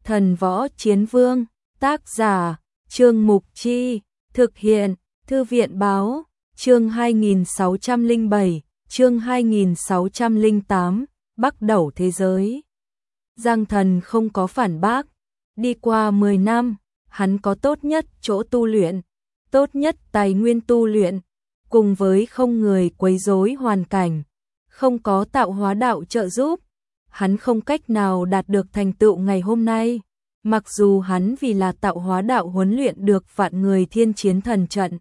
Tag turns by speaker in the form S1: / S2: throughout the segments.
S1: Thần Võ Chiến Vương, tác giả, Trương Mục Chi, thực hiện, Thư viện Báo, chương 2607, chương 2608, Bắc Đẩu Thế Giới. Giang Thần không có phản bác, đi qua 10 năm, hắn có tốt nhất chỗ tu luyện, tốt nhất tài nguyên tu luyện, cùng với không người quấy rối hoàn cảnh, không có tạo hóa đạo trợ giúp, hắn không cách nào đạt được thành tựu ngày hôm nay. Mặc dù hắn vì là tạo hóa đạo huấn luyện được vạn người thiên chiến thần trận.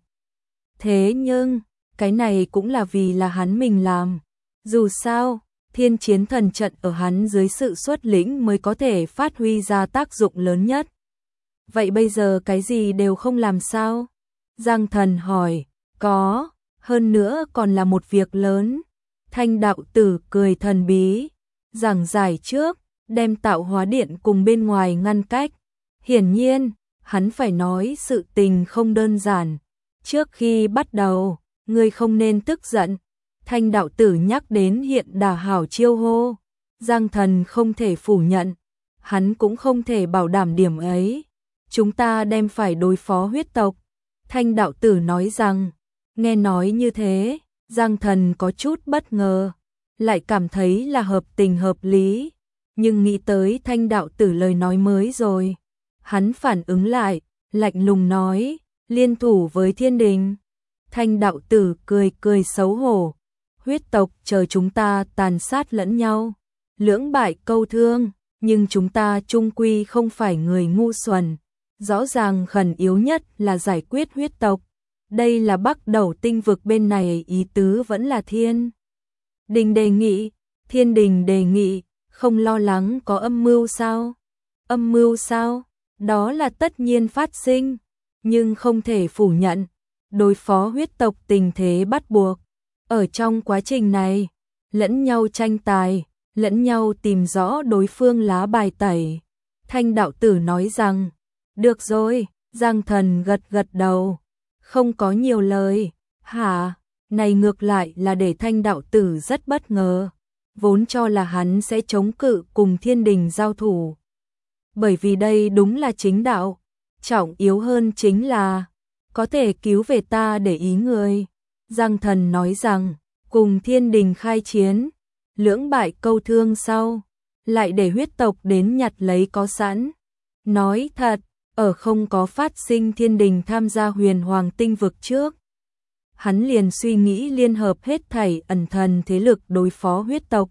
S1: Thế nhưng, cái này cũng là vì là hắn mình làm. Dù sao, thiên chiến thần trận ở hắn dưới sự xuất lĩnh mới có thể phát huy ra tác dụng lớn nhất. Vậy bây giờ cái gì đều không làm sao? Giang Thần hỏi, có, hơn nữa còn là một việc lớn. Thanh đạo tử cười thần bí, giảng giải trước, đem tạo hóa điện cùng bên ngoài ngăn cách. Hiển nhiên, hắn phải nói sự tình không đơn giản. Trước khi bắt đầu, ngươi không nên tức giận. Thanh đạo tử nhắc đến hiện đà hảo chiêu hô. Giang Thần không thể phủ nhận, hắn cũng không thể bảo đảm điểm ấy. Chúng ta đem phải đối phó huyết tộc. Thanh đạo tử nói rằng, nghe nói như thế, Giang Thần có chút bất ngờ, lại cảm thấy là hợp tình hợp lý. Nhưng nghĩ tới Thanh đạo tử lời nói mới rồi, hắn phản ứng lại, lạnh lùng nói, liên thủ với thiên đình. Thanh đạo tử cười cười xấu hổ, huyết tộc chờ chúng ta tàn sát lẫn nhau, lưỡng bại câu thương, nhưng chúng ta chung quy không phải người ngu xuẩn, rõ ràng khẩn yếu nhất là giải quyết huyết tộc. Đây là Bắc Đẩu tinh vực bên này ý tứ vẫn là thiên đình đề nghị, thiên đình đề nghị, không lo lắng có âm mưu sao? Âm mưu sao? Đó là tất nhiên phát sinh, nhưng không thể phủ nhận, đối phó huyết tộc tình thế bắt buộc. Ở trong quá trình này, lẫn nhau tranh tài, lẫn nhau tìm rõ đối phương lá bài tẩy. Thanh đạo tử nói rằng, được rồi, Giang Thần gật gật đầu, không có nhiều lời. Hả? Này ngược lại là để Thanh đạo tử rất bất ngờ, vốn cho là hắn sẽ chống cự cùng thiên đình giao thủ. Bởi vì đây đúng là chính đạo, trọng yếu hơn chính là có thể cứu về ta để ý người. Giang Thần nói rằng, cùng thiên đình khai chiến, lưỡng bại câu thương sau, lại để huyết tộc đến nhặt lấy có sẵn. Nói thật, ở không có phát sinh thiên đình tham gia huyền hoàng tinh vực trước, hắn liền suy nghĩ liên hợp hết thảy ẩn thần thế lực đối phó huyết tộc.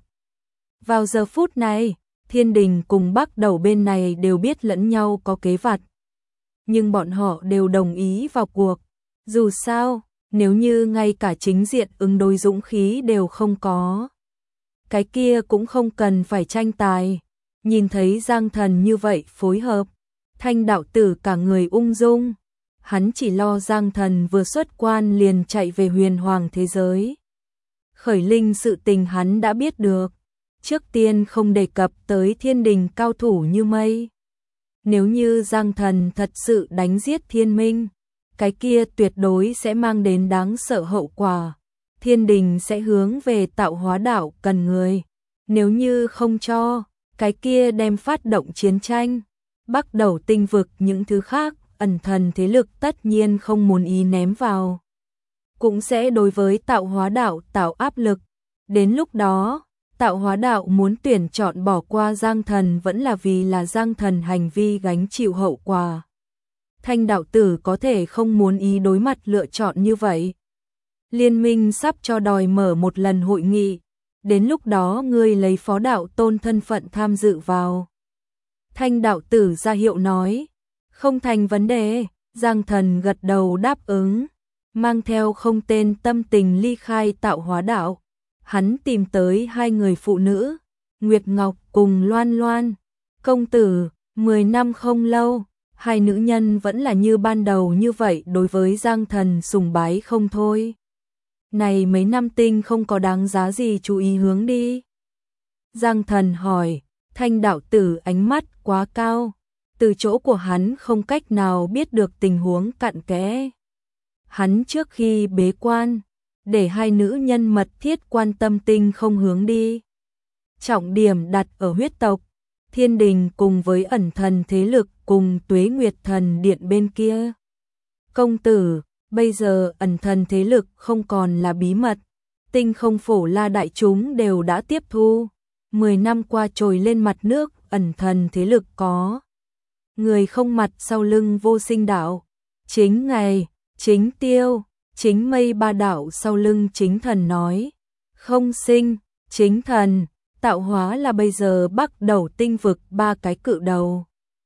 S1: Vào giờ phút này, thiên đình cùng Bắc Đẩu bên này đều biết lẫn nhau có kế vặt. Nhưng bọn họ đều đồng ý vào cuộc. Dù sao, nếu như ngay cả chính diện ứng đối dũng khí đều không có, cái kia cũng không cần phải tranh tài. Nhìn thấy Giang Thần như vậy phối hợp, Thanh đạo tử cả người ung dung. Hắn chỉ lo Giang Thần vừa xuất quan liền chạy về huyền hoàng thế giới. Khởi linh sự tình hắn đã biết được, trước tiên không đề cập tới thiên đình cao thủ như mây. Nếu như Giang Thần thật sự đánh giết thiên minh, cái kia tuyệt đối sẽ mang đến đáng sợ hậu quả. Thiên đình sẽ hướng về tạo hóa đạo cần người. Nếu như không cho, cái kia đem phát động chiến tranh. Bắc Đẩu tinh vực những thứ khác, ẩn thần thế lực tất nhiên không muốn ý ném vào, cũng sẽ đối với tạo hóa đạo tạo áp lực. Đến lúc đó, tạo hóa đạo muốn tuyển chọn bỏ qua Giang Thần vẫn là vì là Giang Thần hành vi gánh chịu hậu quả. Thanh đạo tử có thể không muốn ý đối mặt lựa chọn như vậy. Liên minh sắp cho đòi mở một lần hội nghị, đến lúc đó ngươi lấy phó đạo tôn thân phận tham dự vào. Thanh đạo tử ra hiệu nói, không thành vấn đề. Giang Thần gật đầu đáp ứng, mang theo không tên tâm tình ly khai tạo hóa đạo. Hắn tìm tới hai người phụ nữ, Nguyệt Ngọc cùng Loan Loan. Công tử, 10 năm không lâu, hai nữ nhân vẫn là như ban đầu như vậy đối với Giang Thần sùng bái không thôi. Này mấy năm tinh không có đáng giá gì chú ý hướng đi? Giang Thần hỏi. Thanh đạo tử ánh mắt quá cao, từ chỗ của hắn không cách nào biết được tình huống cặn kẽ. Hắn trước khi bế quan, để hai nữ nhân mật thiết quan tâm tinh không hướng đi. Trọng điểm đặt ở huyết tộc, Thiên đình cùng với ẩn thần thế lực cùng Tuế Nguyệt Thần Điện bên kia. Công tử, bây giờ ẩn thần thế lực không còn là bí mật, Tinh Không Phổ La đại chúng đều đã tiếp thu. 10 năm qua trồi lên mặt nước, ẩn thần thế lực có người không mặt sau lưng Vô Sinh đạo, chính Ngày, chính Tiêu, chính Mây ba đạo sau lưng chính thần nói, không sinh, chính thần, tạo hóa là bây giờ Bắc Đầu tinh vực ba cái cự đầu.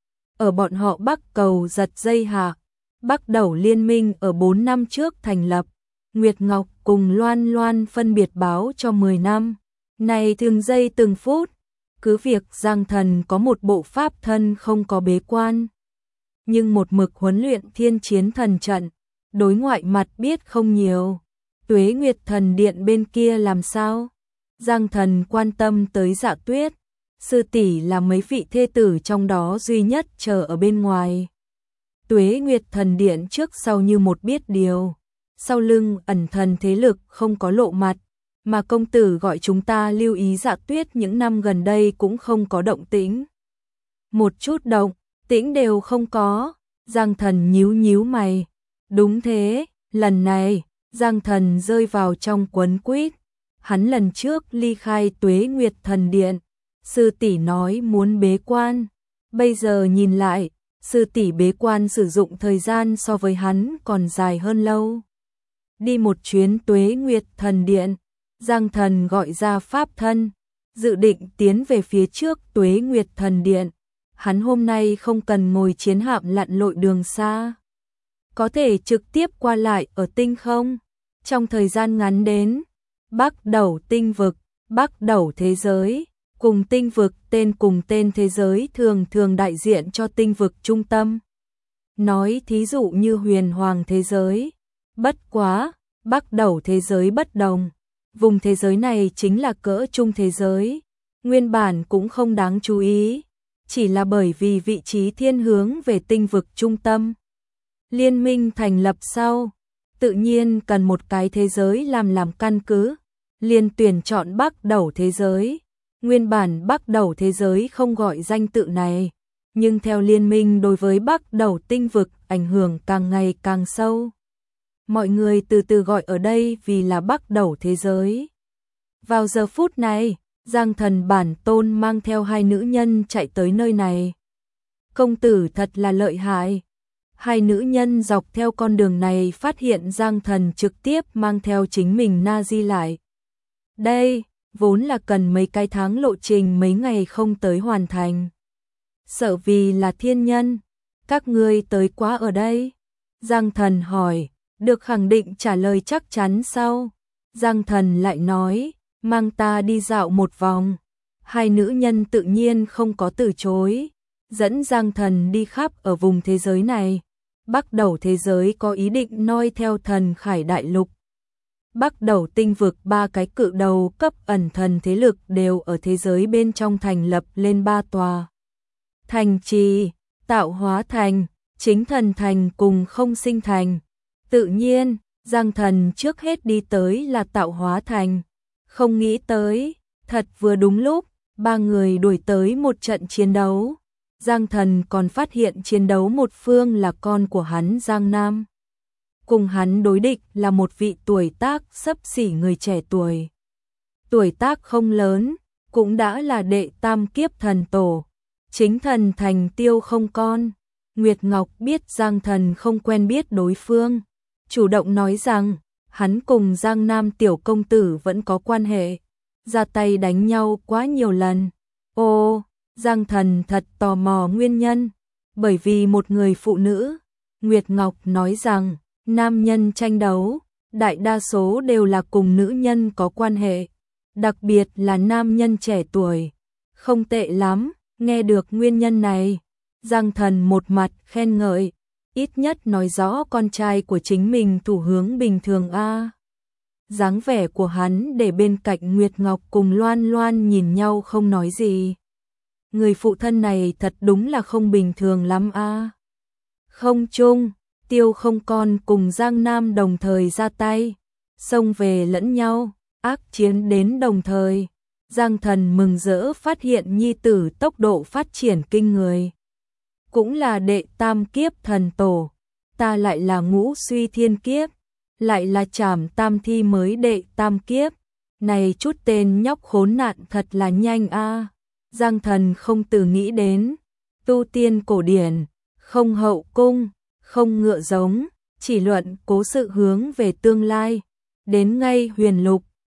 S1: Ở bọn họ Bắc Cầu giật dây hạ, Bắc Đầu liên minh ở 4 năm trước thành lập, Nguyệt Ngọc cùng Loan Loan phân biệt báo cho 10 năm, này từng giây từng phút, cứ việc Giang Thần có một bộ pháp thân không có bế quan, nhưng một mực huấn luyện thiên chiến thần trận, đối ngoại mặt biết không nhiều. Tuế Nguyệt Thần Điện bên kia làm sao? Giang Thần quan tâm tới Dạ Tuyết, sư tỷ là mấy vị thê tử trong đó duy nhất chờ ở bên ngoài. Tuế Nguyệt Thần Điện trước sau như một biết điều, sau lưng ẩn thần thế lực không có lộ mặt, mà công tử gọi chúng ta lưu ý Dạ Tuyết những năm gần đây cũng không có động tĩnh. Một chút động tĩnh đều không có. Giang Thần nhíu nhíu mày. Đúng thế, lần này Giang Thần rơi vào trong quấn quýt. Hắn lần trước ly khai Tuế Nguyệt Thần Điện, sư tỷ nói muốn bế quan, bây giờ nhìn lại, sư tỷ bế quan sử dụng thời gian so với hắn còn dài hơn lâu. Đi một chuyến Tuế Nguyệt Thần Điện, Giang Thần gọi ra pháp thân, dự định tiến về phía trước Tuế Nguyệt Thần Điện. Hắn hôm nay không cần ngồi chiến hạm lặn lội đường xa, có thể trực tiếp qua lại ở tinh không. Trong thời gian ngắn đến Bắc Đầu tinh vực, Bắc Đầu thế giới, cùng tinh vực cùng tên thế giới thường thường đại diện cho tinh vực trung tâm. Nói thí dụ như huyền hoàng thế giới, bất quá, Bắc Đầu thế giới bất đồng. Vùng thế giới này chính là cỡ trung thế giới, nguyên bản cũng không đáng chú ý, chỉ là bởi vì vị trí thiên hướng về tinh vực trung tâm. Liên minh thành lập sau, tự nhiên cần một cái thế giới làm căn cứ, liền tuyển chọn Bắc Đầu thế giới. Nguyên bản Bắc Đầu thế giới không gọi danh tự này, nhưng theo liên minh đối với Bắc Đầu tinh vực ảnh hưởng càng ngày càng sâu. Mọi người từ từ gọi ở đây vì là Bắc Đầu thế giới. Vào giờ phút này, Giang Thần bản tôn mang theo hai nữ nhân chạy tới nơi này. Công tử thật là lợi hại. Hai nữ nhân dọc theo con đường này phát hiện Giang Thần trực tiếp mang theo chính mình na di lại. Đây, vốn là cần mấy cái tháng lộ trình mấy ngày không tới hoàn thành. Sợ vì là thiên nhân, các ngươi tới quá ở đây. Giang Thần hỏi, được khẳng định trả lời chắc chắn sau. Giang Thần lại nói, mang ta đi dạo một vòng. Hai nữ nhân tự nhiên không có từ chối, dẫn Giang Thần đi khắp ở vùng thế giới này. Bắc Đầu thế giới có ý định noi theo Thần Khải Đại Lục. Bắc Đầu tinh vực ba cái cự đầu cấp ẩn thần thế lực đều ở thế giới bên trong thành lập lên 3 tòa thành trì, Tạo Hóa Thành, Chính Thần Thành cùng Không Sinh Thành. Tự nhiên, Giang Thần trước hết đi tới là Tạo Hóa Thành. Không nghĩ tới, thật vừa đúng lúc, ba người đuổi tới một trận chiến đấu. Giang Thần còn phát hiện chiến đấu một phương là con của hắn Giang Nam. Cùng hắn đối địch là một vị tuổi tác xấp xỉ người trẻ tuổi. Tuổi tác không lớn, cũng đã là đệ tam kiếp thần tổ. Chính Thần Thành Tiêu không con. Nguyệt Ngọc biết Giang Thần không quen biết đối phương, chủ động nói rằng hắn cùng Giang Nam tiểu công tử vẫn có quan hệ, ra tay đánh nhau quá nhiều lần. Ô, Giang Thần thật tò mò nguyên nhân, bởi vì một người phụ nữ. Nguyệt Ngọc nói rằng nam nhân tranh đấu, đại đa số đều là cùng nữ nhân có quan hệ, đặc biệt là nam nhân trẻ tuổi. Không tệ lắm, nghe được nguyên nhân này, Giang Thần một mặt khen ngợi, ít nhất nói rõ con trai của chính mình thủ hướng bình thường a. Dáng vẻ của hắn để bên cạnh Nguyệt Ngọc cùng Loan Loan nhìn nhau không nói gì. Người phụ thân này thật đúng là không bình thường lắm a. Không chung, Tiêu không con cùng Giang Nam đồng thời ra tay, xông về lẫn nhau, ác chiến đến đồng thời. Giang Thần mừng rỡ phát hiện nhi tử tốc độ phát triển kinh người. Cũng là đệ tam kiếp thần tổ, ta lại là ngũ suy thiên kiếp, lại là trảm tam thi mới đệ tam kiếp. Này chút tên nhóc khốn nạn thật là nhanh a. Giang Thần không từ nghĩ đến, tu tiên cổ điển, không hậu cung, không ngựa giống, chỉ luận cố sự hướng về tương lai. Đến ngay huyền lục,